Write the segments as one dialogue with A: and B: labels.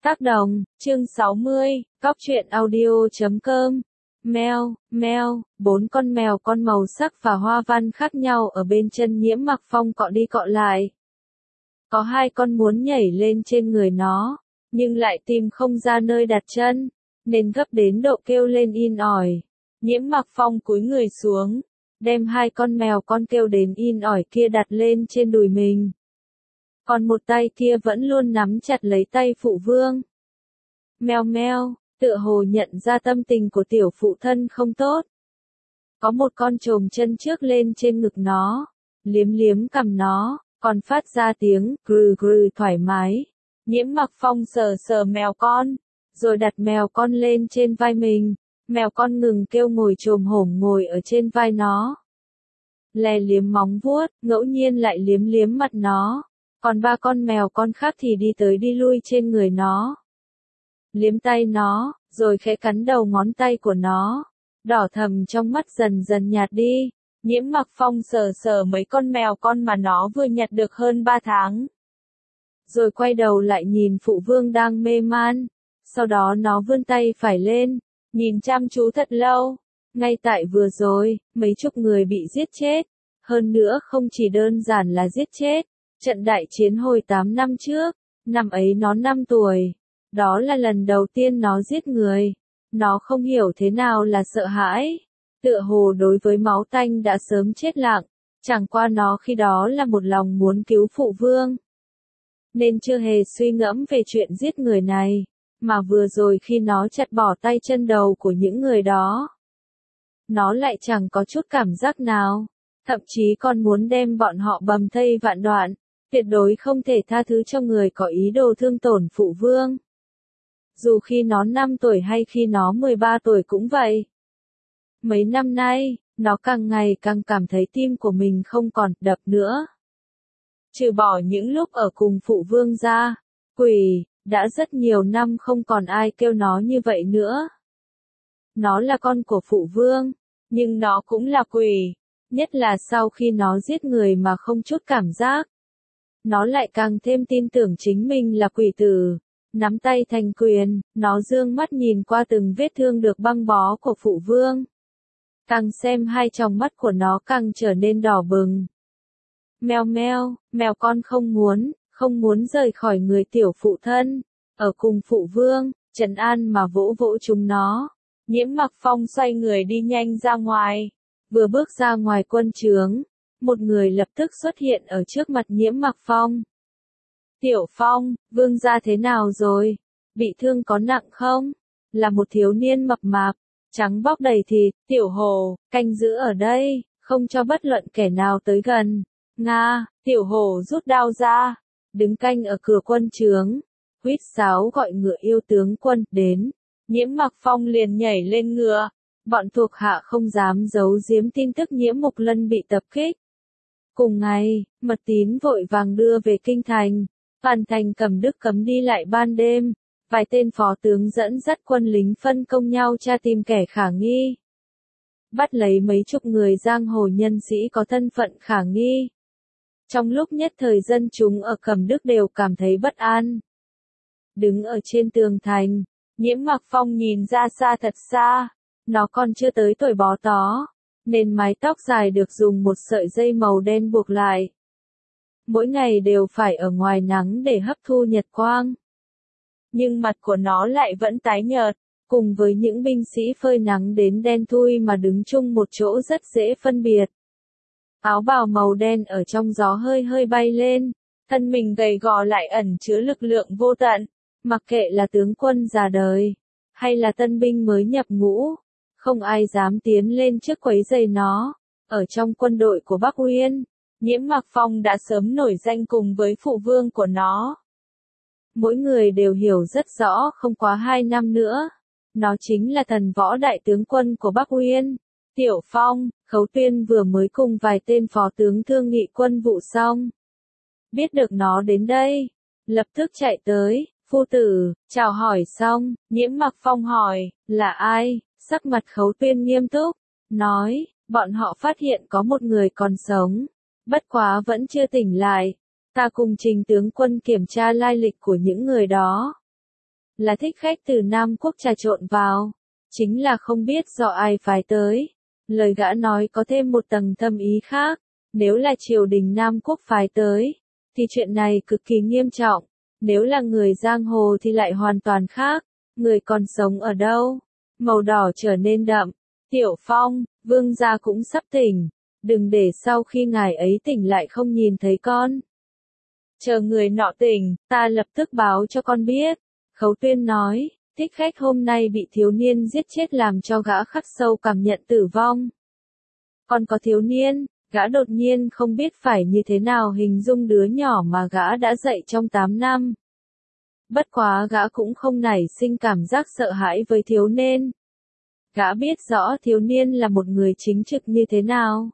A: Tác đồng, chương 60, Cóc truyện audio.com. Mèo, 4 con mèo con màu sắc và hoa văn khác nhau ở bên chân Nhiễm Mặc Phong cọ đi cọ lại. Có 2 con muốn nhảy lên trên người nó, nhưng lại tìm không ra nơi đặt chân, nên gấp đến độ kêu lên in ỏi. Nhiễm Mặc Phong cúi người xuống, đem 2 con mèo con kêu đến in ỏi kia đặt lên trên đùi mình. Còn một tay kia vẫn luôn nắm chặt lấy tay phụ vương. Meo, tựa hồ nhận ra tâm tình của tiểu phụ thân không tốt. Có một con chồm chân trước lên trên ngực nó, liếm cằm nó, còn phát ra tiếng grừ thoải mái. Nhiễm Mặc Phong sờ mèo con, rồi đặt mèo con lên trên vai mình. Mèo con ngừng kêu ngồi chồm hổm ngồi ở trên vai nó. Lè liếm móng vuốt, ngẫu nhiên lại liếm mặt nó. Còn 3 con mèo con khác thì đi tới đi lui trên người nó. Liếm tay nó, rồi khẽ cắn đầu ngón tay của nó. Đỏ thầm trong mắt dần dần nhạt đi. Nhiễm Mặc Phong sờ mấy con mèo con mà nó vừa nhặt được hơn 3 tháng. Rồi quay đầu lại nhìn phụ vương đang mê man. Sau đó nó vươn tay phải lên, nhìn chăm chú thật lâu. Ngay tại vừa rồi, mấy chục người bị giết chết. Hơn nữa không chỉ đơn giản là giết chết. Trận đại chiến hồi 8 năm trước, năm ấy nó 5 tuổi. Đó là lần đầu tiên nó giết người. Nó không hiểu thế nào là sợ hãi. Tựa hồ đối với máu tanh đã sớm chết lặng. Chẳng qua nó khi đó là một lòng muốn cứu phụ vương. Nên chưa hề suy ngẫm về chuyện giết người này. Mà vừa rồi khi nó chặt bỏ tay chân đầu của những người đó, nó lại chẳng có chút cảm giác nào. Thậm chí còn muốn đem bọn họ bầm thây vạn đoạn. Tuyệt đối không thể tha thứ cho người có ý đồ thương tổn phụ vương. Dù khi nó 5 tuổi hay khi nó 13 tuổi cũng vậy. Mấy năm nay, nó càng ngày càng cảm thấy tim của mình không còn đập nữa. Trừ bỏ những lúc ở cùng phụ vương ra, quỷ, đã rất nhiều năm không còn ai kêu nó như vậy nữa. Nó là con của phụ vương, nhưng nó cũng là quỷ, nhất là sau khi nó giết người mà không chút cảm giác. Nó lại càng thêm tin tưởng chính mình là quỷ tử. Nắm tay thành quyền, nó dương mắt nhìn qua từng vết thương được băng bó của phụ vương. Càng xem 2 tròng mắt của nó càng trở nên đỏ bừng. Mèo con không muốn rời khỏi người tiểu phụ thân. Ở cùng phụ vương, trấn an mà vỗ chúng nó. Nhiễm Mặc Phong xoay người đi nhanh ra ngoài. Vừa bước ra ngoài quân trướng, một người lập tức xuất hiện ở trước mặt Nhiễm Mặc Phong. Tiểu Phong, vương gia thế nào rồi? Bị thương có nặng không? Là một thiếu niên mập mạp, trắng bóc đầy thịt. Tiểu Hồ, canh giữ ở đây, không cho bất luận kẻ nào tới gần. Nga, Tiểu Hồ rút đao ra, đứng canh ở cửa quân trướng. Huýt sáo gọi ngựa yêu tướng quân đến. Nhiễm Mặc Phong liền nhảy lên ngựa. Bọn thuộc hạ không dám giấu giếm tin tức Nhiễm Mục Lân bị tập kích. Cùng ngày, Mật Tín vội vàng đưa về kinh thành. Hoàn thành Cẩm Đức cấm đi lại ban đêm. Vài tên phó tướng dẫn dắt quân lính phân công nhau tra tìm kẻ khả nghi. Bắt lấy mấy chục người giang hồ nhân sĩ có thân phận khả nghi. Trong lúc nhất thời dân chúng ở Cẩm Đức đều cảm thấy bất an. Đứng ở trên tường thành, Nhiễm Mặc Phong nhìn ra xa thật xa. Nó còn chưa tới tuổi bó tó, nên mái tóc dài được dùng một sợi dây màu đen buộc lại. Mỗi ngày đều phải ở ngoài nắng để hấp thu nhật quang. Nhưng mặt của nó lại vẫn tái nhợt, cùng với những binh sĩ phơi nắng đến đen thui mà đứng chung một chỗ rất dễ phân biệt. Áo bào màu đen ở trong gió hơi bay lên, thân mình gầy gò lại ẩn chứa lực lượng vô tận. Mặc kệ là tướng quân già đời, hay là tân binh mới nhập ngũ, không ai dám tiến lên trước quấy rầy nó. Ở trong quân đội của Bắc Uyên, Nhiễm Mặc Phong đã sớm nổi danh cùng với phụ vương của nó. Mỗi người đều hiểu rất rõ không quá 2 năm nữa, nó chính là thần võ đại tướng quân của Bắc Uyên. Tiểu Phong, Khấu Tuyên vừa mới cùng vài tên phó tướng thương nghị quân vụ xong. Biết được nó đến đây, lập tức chạy tới. Phu tử, chào hỏi xong, Nhiễm Mặc Phong hỏi, là ai? Sắc mặt Khấu Tuyên nghiêm túc, nói, bọn họ phát hiện có một người còn sống, bất quá vẫn chưa tỉnh lại. Ta cùng Trình tướng quân kiểm tra lai lịch của những người đó. là thích khách từ Nam Quốc trà trộn vào, chính là không biết do ai phái tới. Lời gã nói có thêm một tầng thâm ý khác, nếu là triều đình Nam Quốc phái tới, thì chuyện này cực kỳ nghiêm trọng, nếu là người giang hồ thì lại hoàn toàn khác, người còn sống ở đâu? Màu đỏ trở nên đậm, Tiểu Phong, vương gia cũng sắp tỉnh, đừng để sau khi ngài ấy tỉnh lại không nhìn thấy con. Chờ người nọ tỉnh, ta lập tức báo cho con biết. Khấu Tuyên nói, thích khách hôm nay bị thiếu niên giết chết làm cho gã khắc sâu cảm nhận tử vong. Còn có thiếu niên, gã đột nhiên không biết phải như thế nào hình dung đứa nhỏ mà gã đã dạy trong 8 năm. Bất quá gã cũng không nảy sinh cảm giác sợ hãi với thiếu niên. Gã biết rõ thiếu niên là một người chính trực như thế nào.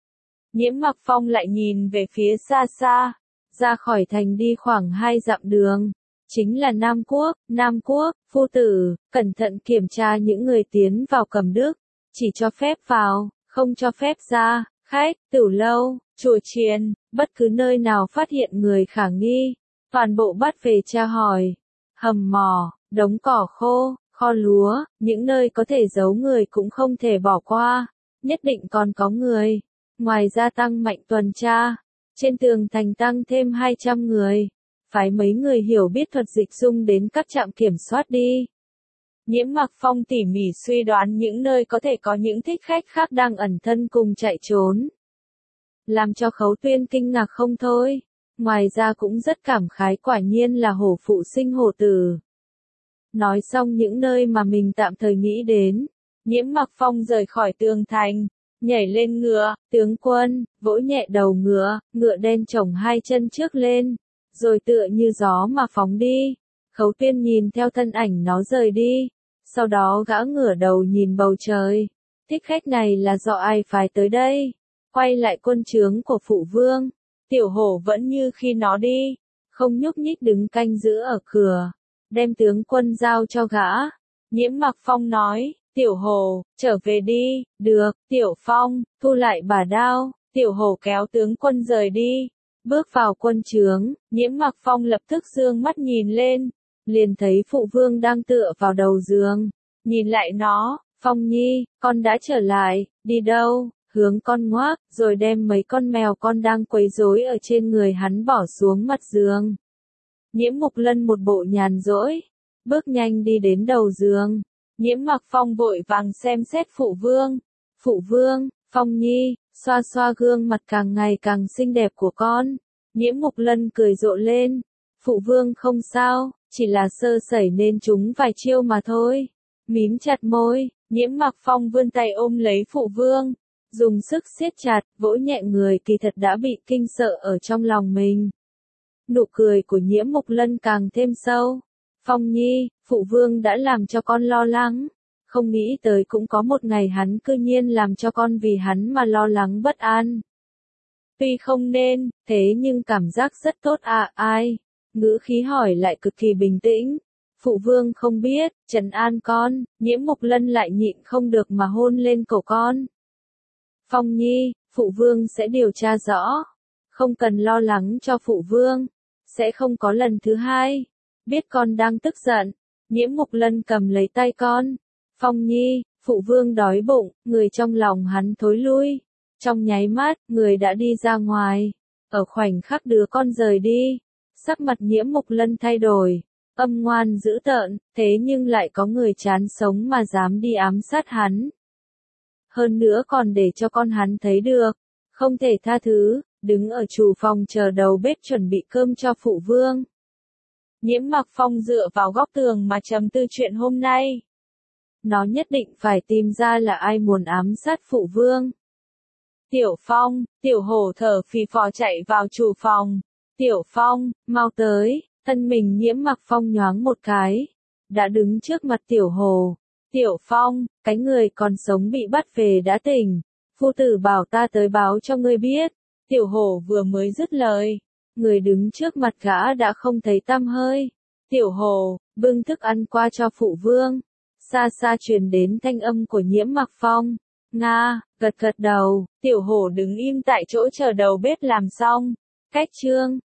A: Nhiễm Mặc Phong lại nhìn về phía xa xa, ra khỏi thành đi khoảng 2 dặm đường. Chính là Nam Quốc, phu tử, cẩn thận kiểm tra những người tiến vào Cẩm Đức, chỉ cho phép vào, không cho phép ra, khách, tửu lâu, chùa chiền, bất cứ nơi nào phát hiện người khả nghi, toàn bộ bắt về tra hỏi. Hầm mỏ, đống cỏ khô, kho lúa, những nơi có thể giấu người cũng không thể bỏ qua, nhất định còn có người. Ngoài ra tăng mạnh tuần tra, trên tường thành tăng thêm 200 người. Phái mấy người hiểu biết thuật dịch dung đến các trạm kiểm soát đi. Nhiễm Mặc Phong tỉ mỉ suy đoán những nơi có thể có những thích khách khác đang ẩn thân cùng chạy trốn. Làm cho Khấu Tuyên kinh ngạc không thôi. Ngoài ra cũng rất cảm khái, quả nhiên là hổ phụ sinh hổ tử. Nói xong những nơi mà mình tạm thời nghĩ đến, Nhiễm Mặc Phong rời khỏi tường thành, nhảy lên ngựa, tướng quân, vỗ nhẹ đầu ngựa, ngựa đen chổng 2 chân trước lên, rồi tựa như gió mà phóng đi. Khấu Tuyên nhìn theo thân ảnh nó rời đi, sau đó gã ngửa đầu nhìn bầu trời. Thích khách này là do ai phái tới đây? Quay lại quân trướng của phụ vương, Tiểu Hổ vẫn như khi nó đi, không nhúc nhích đứng canh giữ ở cửa, đem tướng quân giao cho gã. Nhiễm Mặc Phong nói, Tiểu Hổ, trở về đi. Được, Tiểu Phong, thu lại bả đao. Tiểu Hổ kéo tướng quân rời đi. Bước vào quân trướng, Nhiễm Mặc Phong lập tức dương mắt nhìn lên, liền thấy phụ vương đang tựa vào đầu giường. Nhìn lại nó, Phong Nhi, con đã trở lại, đi đâu? Hướng con ngoác, rồi đem mấy con mèo con đang quấy rối ở trên người hắn bỏ xuống mặt giường. Nhiễm Mục Lân một bộ nhàn rỗi, bước nhanh đi đến đầu giường. Nhiễm Mặc Phong vội vàng xem xét phụ vương. Phụ vương, Phong Nhi, xoa xoa gương mặt càng ngày càng xinh đẹp của con. Nhiễm Mục Lân cười rộ lên. Phụ vương không sao, chỉ là sơ sẩy nên trúng vài chiêu mà thôi. Mím chặt môi, Nhiễm Mặc Phong vươn tay ôm lấy phụ vương, dùng sức siết chặt, vỗ nhẹ người kỳ thật đã bị kinh sợ ở trong lòng mình. Nụ cười của Nhiễm Mục Lân càng thêm sâu. Phong Nhi, phụ vương đã làm cho con lo lắng. Không nghĩ tới cũng có một ngày hắn cư nhiên làm cho con vì hắn mà lo lắng bất an. Tuy không nên, thế nhưng cảm giác rất tốt à, ai? Ngữ khí hỏi lại cực kỳ bình tĩnh. Phụ vương không biết, trấn an con. Nhiễm Mục Lân lại nhịn không được mà hôn lên cổ con. Phong Nhi, phụ vương sẽ điều tra rõ. Không cần lo lắng cho phụ vương. Sẽ không có lần thứ hai. Biết con đang tức giận. Nhiễm Mục Lân cầm lấy tay con. Phong Nhi, phụ vương đói bụng, người trong lòng hắn thối lui. Trong nháy mắt, người đã đi ra ngoài. Ở khoảnh khắc đứa con rời đi, sắc mặt Nhiễm Mục Lân thay đổi, âm ngoan dữ tợn, thế nhưng lại có người chán sống mà dám đi ám sát hắn. Hơn nữa còn để cho con hắn thấy được, không thể tha thứ, đứng ở chủ phòng chờ đầu bếp chuẩn bị cơm cho phụ vương. Nhiễm Mặc Phong dựa vào góc tường mà trầm tư chuyện hôm nay. Nó nhất định phải tìm ra là ai muốn ám sát phụ vương. Tiểu Phong, Tiểu Hổ thở phì phò chạy vào chủ phòng. Tiểu Phong, mau tới, thân mình Nhiễm Mặc Phong nhoáng một cái. Đã đứng trước mặt Tiểu Hổ. Tiểu Phong, cái người còn sống bị bắt về đã tỉnh. Phu tử bảo ta tới báo cho ngươi biết. Tiểu Hổ vừa mới dứt lời. Người đứng trước mặt gã đã không thấy tăm hơi. Tiểu Hổ, bưng thức ăn qua cho phụ vương. Xa xa truyền đến thanh âm của Nhiễm Mặc Phong. Nga, gật gật đầu, Tiểu Hổ đứng im tại chỗ chờ đầu bếp làm xong. Cách chương